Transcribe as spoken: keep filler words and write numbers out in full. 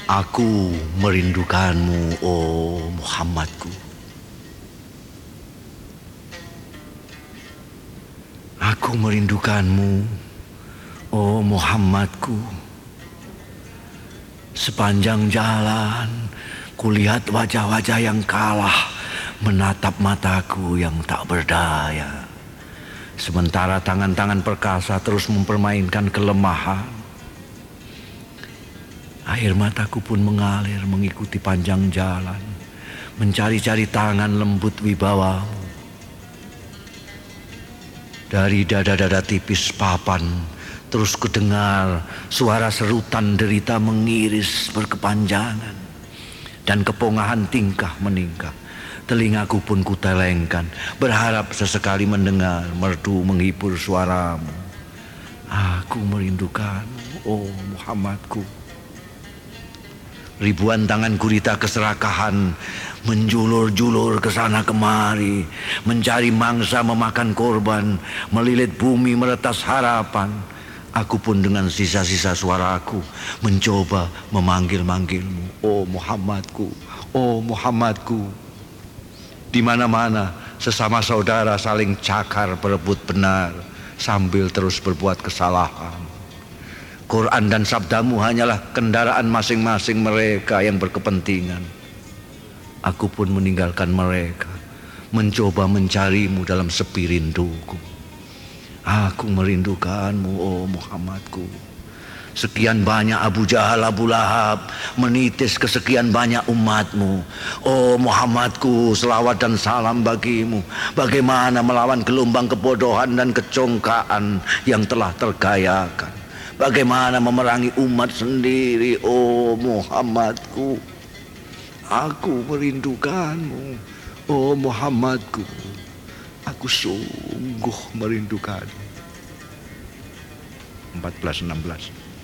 Aku merindukanmu, oh Muhammadku. Aku merindukanmu, oh Muhammadku. Sepanjang jalan kulihat wajah-wajah yang kalah menatap mataku yang tak berdaya. Sementara tangan-tangan perkasa terus mempermainkan kelemahan. Air mataku pun mengalir mengikuti panjang jalan, mencari-cari tangan lembut wibawamu. Dari dada-dada tipis papan terus kudengar suara serutan derita mengiris berkepanjangan, dan kepongahan tingkah meningkah. Telingaku pun kutelengkan, berharap sesekali mendengar merdu menghibur suaramu. Aku merindukanmu, oh Muhammadku. Ribuan tangan gurita keserakahan menjulur-julur ke sana kemari, mencari mangsa memakan korban, melilit bumi meretas harapan. Aku pun dengan sisa-sisa suaraku mencoba memanggil-manggilmu, oh Muhammadku, oh Muhammadku. Di mana-mana sesama saudara saling cakar berebut benar sambil terus berbuat kesalahan. Quran dan sabdamu hanyalah kendaraan masing-masing mereka yang berkepentingan. Aku pun meninggalkan mereka, mencoba mencarimu dalam sepi rinduku. Aku merindukanmu, oh Muhammadku. Sekian banyak Abu Jahal, Abu Lahab menitis kesekian banyak umatmu. Oh Muhammadku, selawat dan salam bagimu. Bagaimana melawan gelombang kebodohan dan kecongkaan yang telah tergayakan. Bagaimana memerangi umat sendiri, oh Muhammadku. Aku merindukanmu, oh Muhammadku. Aku sungguh merindukanmu. empat belas enam belas